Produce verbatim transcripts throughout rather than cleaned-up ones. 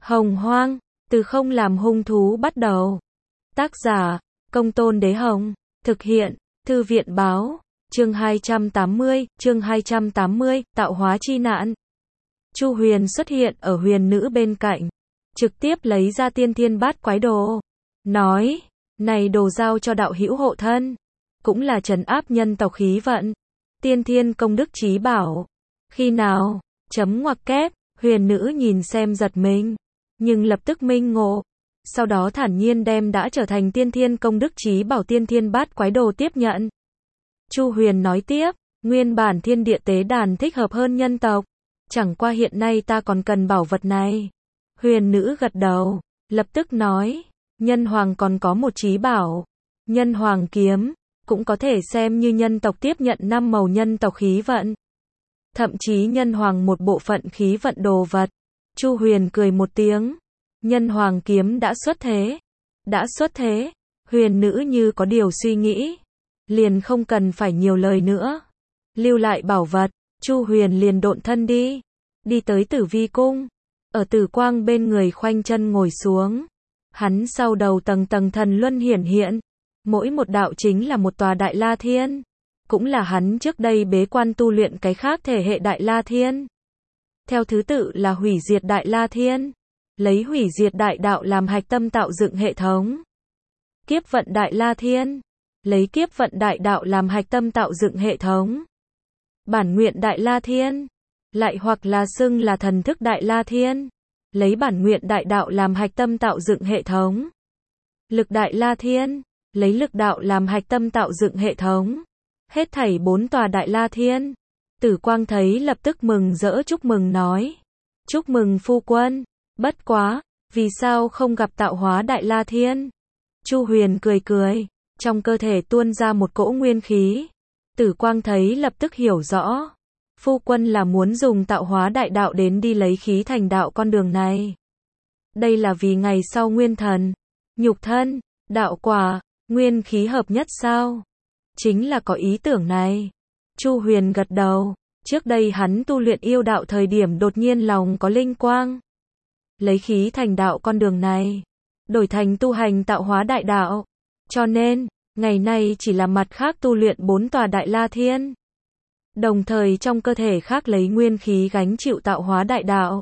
Hồng Hoang, từ không làm hung thú bắt đầu. Tác giả, Công Tôn Đế Hồng. Thực hiện, Thư viện báo. Chương hai trăm tám mươi, chương hai trăm tám mươi, tạo hóa chi nạn. Chu Huyền xuất hiện ở huyền nữ bên cạnh, trực tiếp lấy ra tiên thiên bát quái đồ, nói, này đồ giao cho đạo hữu hộ thân, cũng là trấn áp nhân tộc khí vận, tiên thiên công đức chí bảo. Khi nào? Chấm ngoặc kép, huyền nữ nhìn xem giật mình, nhưng lập tức minh ngộ, sau đó thản nhiên đem đã trở thành tiên thiên công đức chí bảo tiên thiên bát quái đồ tiếp nhận. Chu Huyền nói tiếp, nguyên bản thiên địa tế đàn thích hợp hơn nhân tộc, chẳng qua hiện nay ta còn cần bảo vật này. Huyền nữ gật đầu, lập tức nói, nhân hoàng còn có một chí bảo, nhân hoàng kiếm, cũng có thể xem như nhân tộc tiếp nhận năm màu nhân tộc khí vận. Thậm chí nhân hoàng một bộ phận khí vận đồ vật. Chu Huyền cười một tiếng, nhân hoàng kiếm đã xuất thế. Đã xuất thế, huyền nữ như có điều suy nghĩ, liền không cần phải nhiều lời nữa. Lưu lại bảo vật, Chu Huyền liền độn thân đi, đi tới Tử Vi cung, ở Tử Quang bên người khoanh chân ngồi xuống. Hắn sau đầu tầng tầng thần luân hiển hiện, mỗi một đạo chính là một tòa Đại La Thiên, cũng là hắn trước đây bế quan tu luyện cái khác thể hệ Đại La Thiên. Theo thứ tự là hủy diệt Đại La Thiên, lấy hủy diệt đại đạo làm hạch tâm tạo dựng hệ thống. Kiếp vận Đại La Thiên, lấy kiếp vận đại đạo làm hạch tâm tạo dựng hệ thống. Bản nguyện Đại La Thiên, lại hoặc là xưng là thần thức Đại La Thiên, lấy bản nguyện đại đạo làm hạch tâm tạo dựng hệ thống. Lực Đại La Thiên, lấy lực đạo làm hạch tâm tạo dựng hệ thống. Hết thảy bốn tòa Đại La Thiên. Tử Quang thấy lập tức mừng rỡ chúc mừng nói, chúc mừng phu quân, bất quá, vì sao không gặp tạo hóa Đại La Thiên? Chu Huyền cười cười, trong cơ thể tuôn ra một cỗ nguyên khí. Tử Quang thấy lập tức hiểu rõ, phu quân là muốn dùng tạo hóa đại đạo đến đi lấy khí thành đạo con đường này. Đây là vì ngày sau nguyên thần, nhục thân, đạo quả, nguyên khí hợp nhất sao? Chính là có ý tưởng này. Chu Huyền gật đầu, trước đây hắn tu luyện yêu đạo thời điểm đột nhiên lòng có linh quang. Lấy khí thành đạo con đường này, đổi thành tu hành tạo hóa đại đạo. Cho nên, ngày nay chỉ là mặt khác tu luyện bốn tòa Đại La Thiên. Đồng thời trong cơ thể khác lấy nguyên khí gánh chịu tạo hóa đại đạo.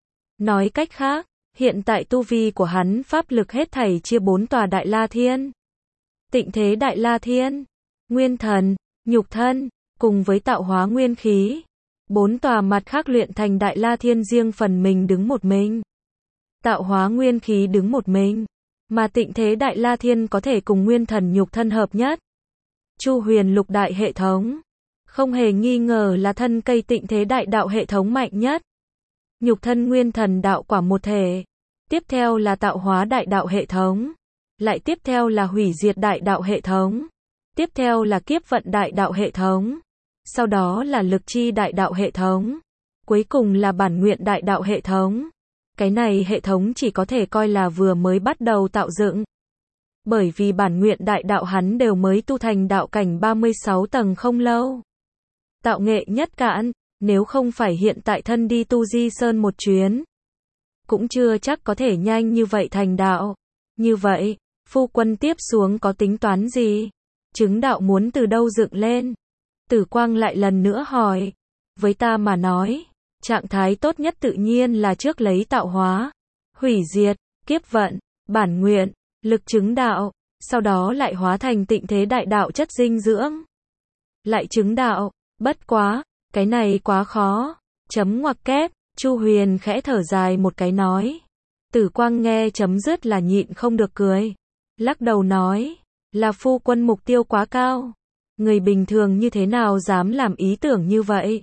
Nói cách khác, hiện tại tu vi của hắn pháp lực hết thảy chia bốn tòa Đại La Thiên. Tịnh thế Đại La Thiên, nguyên thần, nhục thân, cùng với tạo hóa nguyên khí. Bốn tòa mặt khác luyện thành Đại La Thiên riêng phần mình đứng một mình. Tạo hóa nguyên khí đứng một mình, mà tịnh thế Đại La Thiên có thể cùng nguyên thần nhục thân hợp nhất. Chu Huyền lục đại hệ thống, không hề nghi ngờ là thân cây tịnh thế đại đạo hệ thống mạnh nhất. Nhục thân nguyên thần đạo quả một thể. Tiếp theo là tạo hóa đại đạo hệ thống. Lại tiếp theo là hủy diệt đại đạo hệ thống. Tiếp theo là kiếp vận đại đạo hệ thống. Sau đó là lực chi đại đạo hệ thống. Cuối cùng là bản nguyện đại đạo hệ thống. Cái này hệ thống chỉ có thể coi là vừa mới bắt đầu tạo dựng. Bởi vì bản nguyện đại đạo hắn đều mới tu thành đạo cảnh ba mươi sáu tầng không lâu. Tạo nghệ nhất cạn, nếu không phải hiện tại thân đi tu Di Sơn một chuyến, cũng chưa chắc có thể nhanh như vậy thành đạo. Như vậy, phu quân tiếp xuống có tính toán gì? Chứng đạo muốn từ đâu dựng lên? Tử Quang lại lần nữa hỏi. Với ta mà nói, trạng thái tốt nhất tự nhiên là trước lấy tạo hóa, hủy diệt, kiếp vận, bản nguyện, lực chứng đạo, sau đó lại hóa thành tịnh thế đại đạo chất dinh dưỡng. Lại chứng đạo, bất quá, cái này quá khó. Chấm ngoặc kép, Chu Huyền khẽ thở dài một cái nói. Tử Quang nghe chấm dứt là nhịn không được cười. Lắc đầu nói, là phu quân mục tiêu quá cao. Người bình thường như thế nào dám làm ý tưởng như vậy?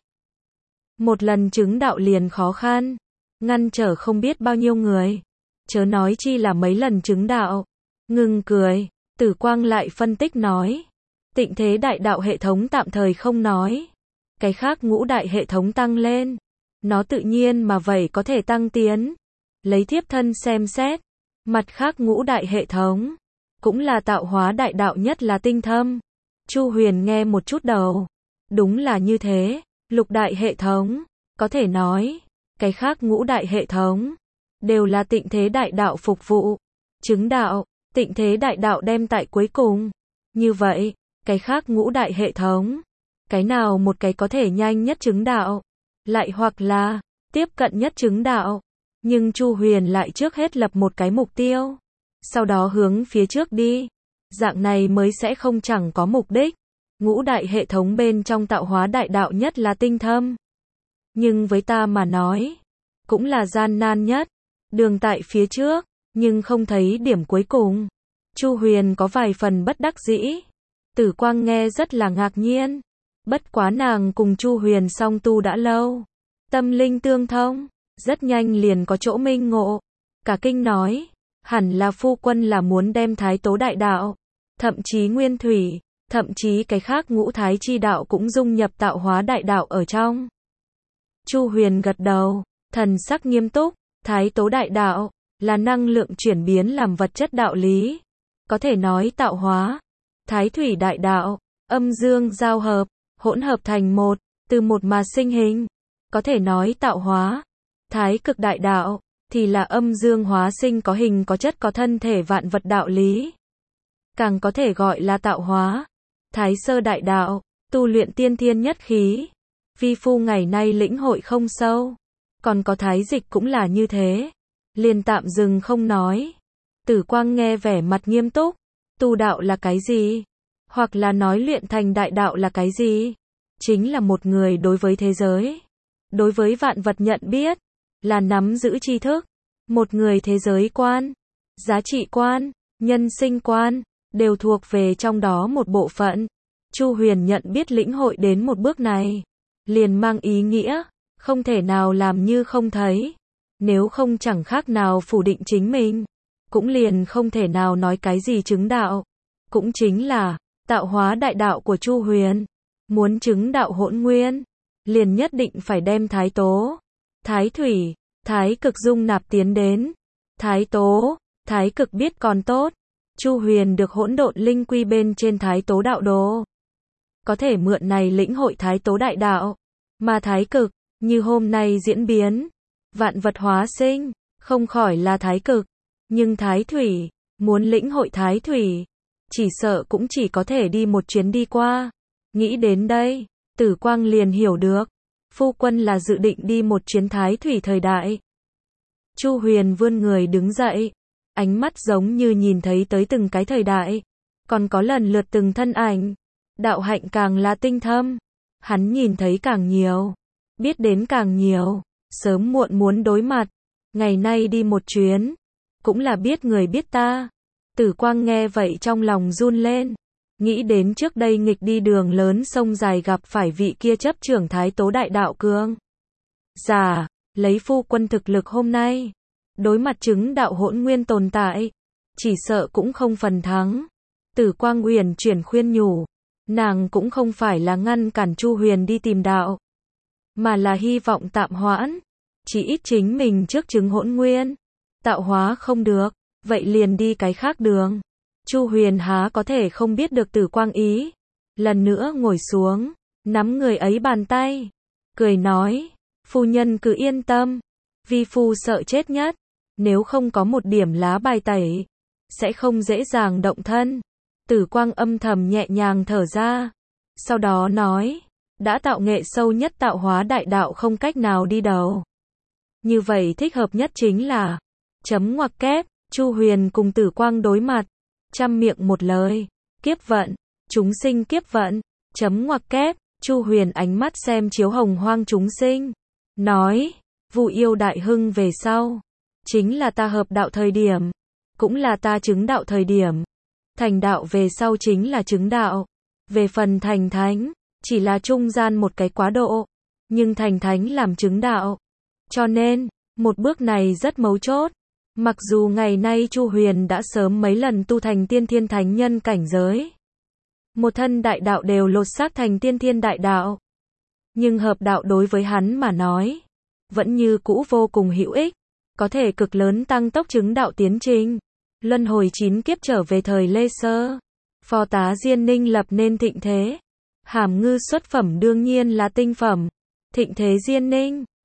Một lần chứng đạo liền khó khăn, ngăn trở không biết bao nhiêu người. Chớ nói chi là mấy lần chứng đạo. Ngừng cười, Tử Quang lại phân tích nói. Tịnh thế đại đạo hệ thống tạm thời không nói. Cái khác ngũ đại hệ thống tăng lên. Nó tự nhiên mà vậy có thể tăng tiến. Lấy thiếp thân xem xét. Mặt khác ngũ đại hệ thống, cũng là tạo hóa đại đạo nhất là tinh thâm. Chu Huyền nghe một chút đầu. Đúng là như thế. Lục đại hệ thống, có thể nói, cái khác ngũ đại hệ thống, đều là tịnh thế đại đạo phục vụ. Chứng đạo, tịnh thế đại đạo đem tại cuối cùng. Như vậy, cái khác ngũ đại hệ thống, cái nào một cái có thể nhanh nhất chứng đạo, lại hoặc là tiếp cận nhất chứng đạo. Nhưng Chu Huyền lại trước hết lập một cái mục tiêu, sau đó hướng phía trước đi. Dạng này mới sẽ không chẳng có mục đích. Ngũ đại hệ thống bên trong tạo hóa đại đạo nhất là tinh thâm. Nhưng với ta mà nói, cũng là gian nan nhất. Đường tại phía trước, nhưng không thấy điểm cuối cùng. Chu Huyền có vài phần bất đắc dĩ. Tử Quang nghe rất là ngạc nhiên. Bất quá nàng cùng Chu Huyền song tu đã lâu. Tâm linh tương thông, rất nhanh liền có chỗ minh ngộ. Cả kinh nói, hẳn là phu quân là muốn đem thái tố đại đạo, thậm chí nguyên thủy, thậm chí cái khác ngũ thái chi đạo cũng dung nhập tạo hóa đại đạo ở trong. Chu Huyền gật đầu, thần sắc nghiêm túc, thái tố đại đạo là năng lượng chuyển biến làm vật chất đạo lý. Có thể nói tạo hóa, thái thủy đại đạo, âm dương giao hợp, hỗn hợp thành một, từ một mà sinh hình. Có thể nói tạo hóa, thái cực đại đạo, thì là âm dương hóa sinh có hình có chất có thân thể vạn vật đạo lý. Càng có thể gọi là tạo hóa, thái sơ đại đạo, tu luyện tiên thiên nhất khí. Vi phu ngày nay lĩnh hội không sâu. Còn có thái dịch cũng là như thế. Liền tạm dừng không nói. Tử Quang nghe vẻ mặt nghiêm túc. Tu đạo là cái gì? Hoặc là nói luyện thành đại đạo là cái gì? Chính là một người đối với thế giới, đối với vạn vật nhận biết, là nắm giữ tri thức. Một người thế giới quan, giá trị quan, nhân sinh quan, đều thuộc về trong đó một bộ phận. Chu Huyền nhận biết lĩnh hội đến một bước này, liền mang ý nghĩa, không thể nào làm như không thấy. Nếu không chẳng khác nào phủ định chính mình, cũng liền không thể nào nói cái gì chứng đạo. Cũng chính là, tạo hóa đại đạo của Chu Huyền. Muốn chứng đạo hỗn nguyên, liền nhất định phải đem thái tố, thái thủy, thái cực dung nạp tiến đến. Thái tố, thái cực biết còn tốt. Chu Huyền được hỗn độn linh quy bên trên thái tố đạo đồ, có thể mượn này lĩnh hội thái tố đại đạo. Mà thái cực, như hôm nay diễn biến, vạn vật hóa sinh, không khỏi là thái cực. Nhưng thái thủy, muốn lĩnh hội thái thủy, chỉ sợ cũng chỉ có thể đi một chuyến đi qua. Nghĩ đến đây, Tử Quang liền hiểu được, phu quân là dự định đi một chuyến thái thủy thời đại. Chu Huyền vươn người đứng dậy, ánh mắt giống như nhìn thấy tới từng cái thời đại, còn có lần lượt từng thân ảnh. Đạo hạnh càng là tinh thâm, hắn nhìn thấy càng nhiều, biết đến càng nhiều, sớm muộn muốn đối mặt. Ngày nay đi một chuyến, cũng là biết người biết ta. Tử Quang nghe vậy trong lòng run lên. Nghĩ đến trước đây nghịch đi đường lớn sông dài gặp phải vị kia chấp trưởng thái tố đại đạo cương giả, lấy phu quân thực lực hôm nay, đối mặt chứng đạo hỗn nguyên tồn tại, chỉ sợ cũng không phần thắng. Tử Quang Huyền chuyển khuyên nhủ, nàng cũng không phải là ngăn cản Chu Huyền đi tìm đạo, mà là hy vọng tạm hoãn, chỉ ít chính mình trước chứng hỗn nguyên, tạo hóa không được, vậy liền đi cái khác đường. Chu Huyền há có thể không biết được Tử Quang ý. Lần nữa ngồi xuống, nắm người ấy bàn tay, cười nói, phu nhân cứ yên tâm, vi phu sợ chết nhất, nếu không có một điểm lá bài tẩy, sẽ không dễ dàng động thân. Tử Quang âm thầm nhẹ nhàng thở ra, sau đó nói, đã tạo nghệ sâu nhất tạo hóa đại đạo không cách nào đi đầu. Như vậy thích hợp nhất chính là, chấm ngoặc kép. Chu Huyền cùng Tử Quang đối mặt, trăm miệng một lời, kiếp vận, chúng sinh kiếp vận, chấm ngoặc kép. Chu Huyền ánh mắt xem chiếu hồng hoang chúng sinh, nói, vụ yêu đại hưng về sau, chính là ta hợp đạo thời điểm, cũng là ta chứng đạo thời điểm. Thành đạo về sau chính là chứng đạo. Về phần thành thánh, chỉ là trung gian một cái quá độ, nhưng thành thánh làm chứng đạo. Cho nên, một bước này rất mấu chốt. Mặc dù ngày nay Chu Huyền đã sớm mấy lần tu thành tiên thiên thánh nhân cảnh giới, một thân đại đạo đều lột xác thành tiên thiên đại đạo, nhưng hợp đạo đối với hắn mà nói, vẫn như cũ vô cùng hữu ích, có thể cực lớn tăng tốc chứng đạo tiến trình. Luân hồi chín kiếp trở về thời Lê Sơ, phò tá Diên Ninh lập nên thịnh thế. Hàm Ngư xuất phẩm đương nhiên là tinh phẩm. Thịnh thế Diên Ninh,